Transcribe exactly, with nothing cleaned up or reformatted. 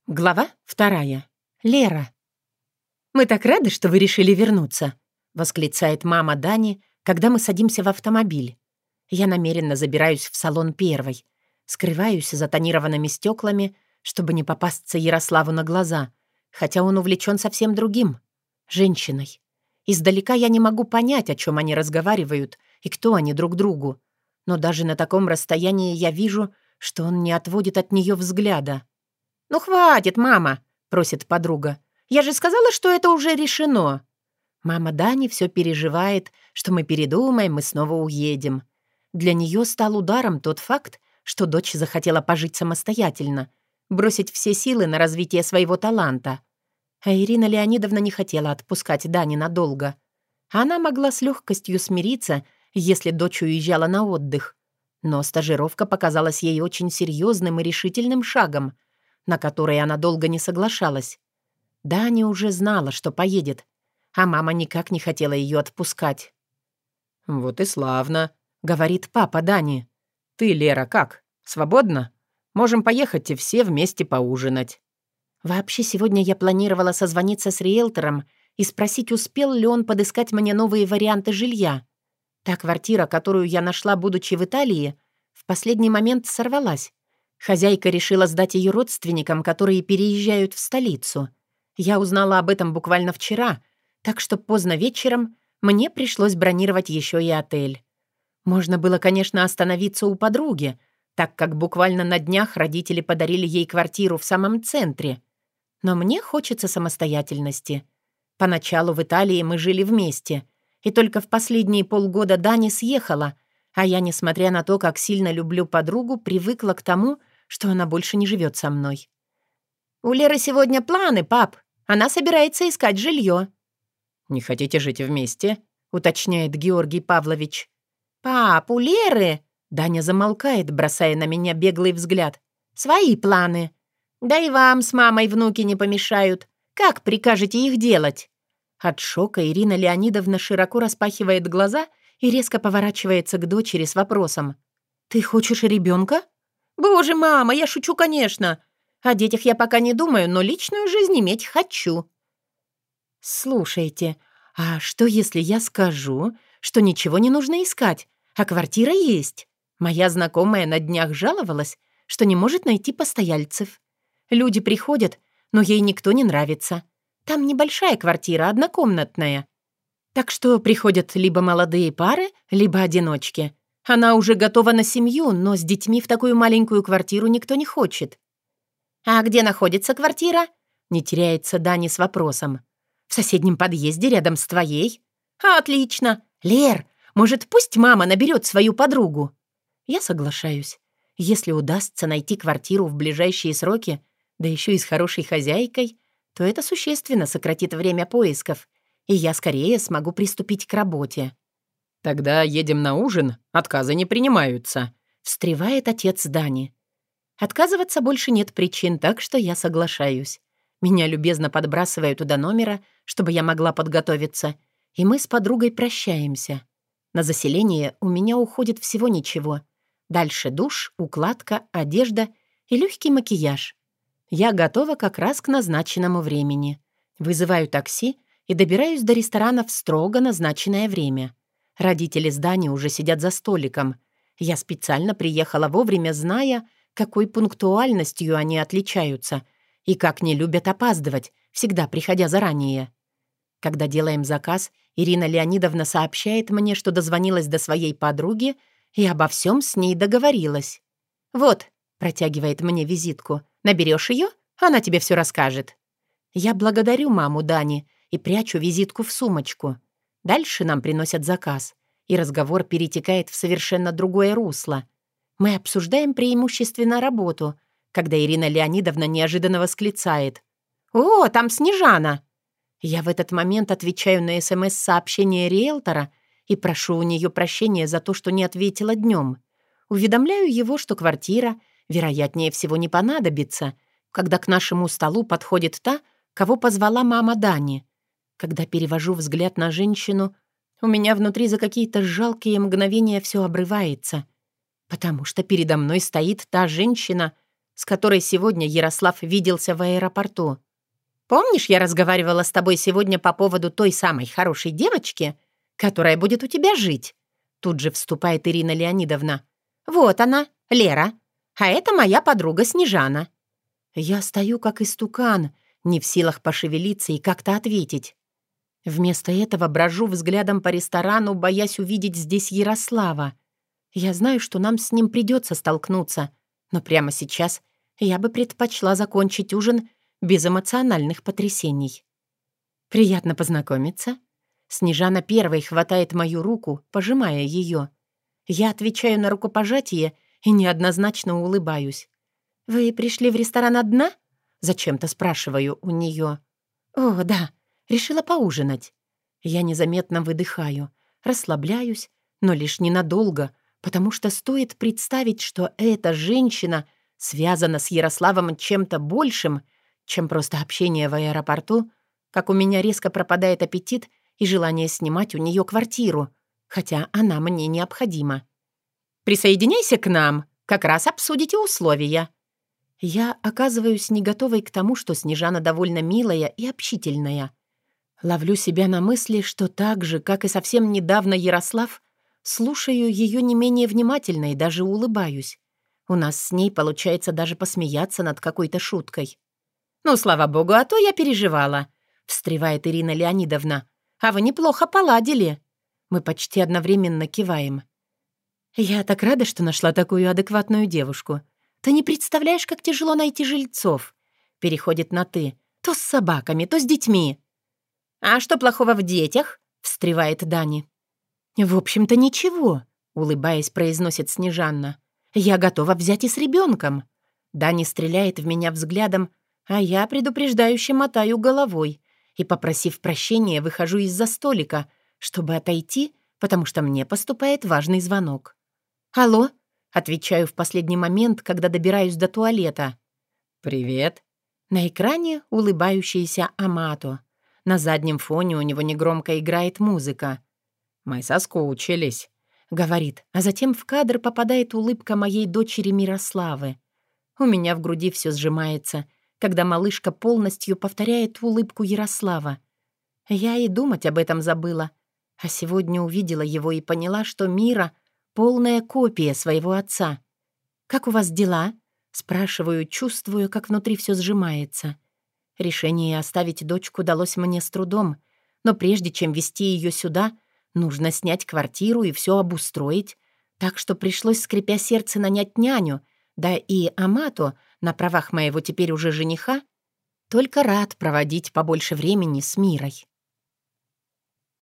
Глава вторая. Лера. «Мы так рады, что вы решили вернуться», — восклицает мама Дани, когда мы садимся в автомобиль. Я намеренно забираюсь в салон первой, скрываюсь за тонированными стеклами, чтобы не попасться Ярославу на глаза, хотя он увлечен совсем другим — женщиной. Издалека я не могу понять, о чем они разговаривают и кто они друг другу, но даже на таком расстоянии я вижу, что он не отводит от нее взгляда. «Ну хватит, мама!» — просит подруга. «Я же сказала, что это уже решено!» Мама Дани все переживает, что мы передумаем и снова уедем. Для нее стал ударом тот факт, что дочь захотела пожить самостоятельно, бросить все силы на развитие своего таланта. А Ирина Леонидовна не хотела отпускать Дани надолго. Она могла с легкостью смириться, если дочь уезжала на отдых. Но стажировка показалась ей очень серьезным и решительным шагом, на который она долго не соглашалась. Даня уже знала, что поедет, а мама никак не хотела ее отпускать. «Вот и славно», — говорит папа Дани. «Ты, Лера, как? Свободна? Можем поехать и все вместе поужинать». Вообще, сегодня я планировала созвониться с риэлтором и спросить, успел ли он подыскать мне новые варианты жилья. Та квартира, которую я нашла, будучи в Италии, в последний момент сорвалась. Хозяйка решила сдать ее родственникам, которые переезжают в столицу. Я узнала об этом буквально вчера, так что поздно вечером мне пришлось бронировать еще и отель. Можно было, конечно, остановиться у подруги, так как буквально на днях родители подарили ей квартиру в самом центре. Но мне хочется самостоятельности. Поначалу в Италии мы жили вместе, и только в последние полгода Дани съехала, а я, несмотря на то, как сильно люблю подругу, привыкла к тому, что она больше не живет со мной. «У Леры сегодня планы, пап. Она собирается искать жилье». «Не хотите жить вместе?» — уточняет Георгий Павлович. «Пап, у Леры...» — Даня замолкает, бросая на меня беглый взгляд. «Свои планы. Да и вам с мамой внуки не помешают. Как прикажете их делать?» От шока Ирина Леонидовна широко распахивает глаза и резко поворачивается к дочери с вопросом. «Ты хочешь ребенка?» «Боже, мама, я шучу, конечно. О детях я пока не думаю, но личную жизнь иметь хочу». «Слушайте, а что, если я скажу, что ничего не нужно искать, а квартира есть? Моя знакомая на днях жаловалась, что не может найти постояльцев. Люди приходят, но ей никто не нравится. Там небольшая квартира, однокомнатная. Так что приходят либо молодые пары, либо одиночки. Она уже готова на семью, но с детьми в такую маленькую квартиру никто не хочет». «А где находится квартира?» — не теряется Дани с вопросом. «В соседнем подъезде рядом с твоей». «Отлично! Лер, может, пусть мама наберет свою подругу?» Я соглашаюсь. Если удастся найти квартиру в ближайшие сроки, да еще и с хорошей хозяйкой, то это существенно сократит время поисков, и я скорее смогу приступить к работе. «Тогда едем на ужин, отказы не принимаются», — встревает отец Дани. Отказываться больше нет причин, так что я соглашаюсь. Меня любезно подбрасывают до номера, чтобы я могла подготовиться, и мы с подругой прощаемся. На заселение у меня уходит всего ничего. Дальше душ, укладка, одежда и легкий макияж. Я готова как раз к назначенному времени. Вызываю такси и добираюсь до ресторана в строго назначенное время. Родители с Дани уже сидят за столиком. Я специально приехала вовремя, зная, какой пунктуальностью они отличаются и как не любят опаздывать, всегда приходя заранее. Когда делаем заказ, Ирина Леонидовна сообщает мне, что дозвонилась до своей подруги и обо всем с ней договорилась. «Вот», — протягивает мне визитку, — «наберешь ее? Она тебе все расскажет». Я благодарю маму Дани и прячу визитку в сумочку. Дальше нам приносят заказ, и разговор перетекает в совершенно другое русло. Мы обсуждаем преимущественно работу, когда Ирина Леонидовна неожиданно восклицает. «О, там Снежана!» Я в этот момент отвечаю на СМС-сообщение риэлтора и прошу у нее прощения за то, что не ответила днем. Уведомляю его, что квартира, вероятнее всего, не понадобится, когда к нашему столу подходит та, кого позвала мама Дани. Когда перевожу взгляд на женщину, у меня внутри за какие-то жалкие мгновения все обрывается, потому что передо мной стоит та женщина, с которой сегодня Ярослав виделся в аэропорту. Помнишь, я разговаривала с тобой сегодня по поводу той самой хорошей девочки, которая будет у тебя жить?» Тут же вступает Ирина Леонидовна. «Вот она, Лера. А это моя подруга Снежана». Я стою как истукан, не в силах пошевелиться и как-то ответить. Вместо этого брожу взглядом по ресторану, боясь увидеть здесь Ярослава. Я знаю, что нам с ним придется столкнуться, но прямо сейчас я бы предпочла закончить ужин без эмоциональных потрясений. «Приятно познакомиться». Снежана первой хватает мою руку, пожимая ее. Я отвечаю на рукопожатие и неоднозначно улыбаюсь. «Вы пришли в ресторан одна?» Зачем-то спрашиваю у нее. «О, да, решила поужинать». Я незаметно выдыхаю, расслабляюсь, но лишь ненадолго, потому что стоит представить, что эта женщина связана с Ярославом чем-то большим, чем просто общение в аэропорту, как у меня резко пропадает аппетит и желание снимать у нее квартиру, хотя она мне необходима. «Присоединяйся к нам, как раз обсудите условия». Я оказываюсь не готовой к тому, что Снежана довольно милая и общительная. Ловлю себя на мысли, что так же, как и совсем недавно Ярослав, слушаю ее не менее внимательно и даже улыбаюсь. У нас с ней получается даже посмеяться над какой-то шуткой. «Ну, слава богу, а то я переживала», — встревает Ирина Леонидовна. «А вы неплохо поладили». Мы почти одновременно киваем. «Я так рада, что нашла такую адекватную девушку. Ты не представляешь, как тяжело найти жильцов». Переходит на «ты». То с собаками, то с детьми. «А что плохого в детях?» — встревает Дани. «В общем-то, ничего», — улыбаясь, произносит Снежанна. «Я готова взять и с ребенком». Дани стреляет в меня взглядом, а я предупреждающе мотаю головой и, попросив прощения, выхожу из-за столика, чтобы отойти, потому что мне поступает важный звонок. «Алло?» — отвечаю в последний момент, когда добираюсь до туалета. «Привет». На экране улыбающийся Амато. На заднем фоне у него негромко играет музыка. «Мы соскучились», — говорит, а затем в кадр попадает улыбка моей дочери Мирославы. У меня в груди все сжимается, когда малышка полностью повторяет улыбку Ярослава. Я и думать об этом забыла, а сегодня увидела его и поняла, что Мира — полная копия своего отца. «Как у вас дела?» — спрашиваю, чувствую, как внутри все сжимается. Решение оставить дочку далось мне с трудом, но прежде чем везти ее сюда, нужно снять квартиру и все обустроить, так что пришлось, скрипя сердце, нанять няню, да и Амато, на правах моего теперь уже жениха, только рад проводить побольше времени с Мирой.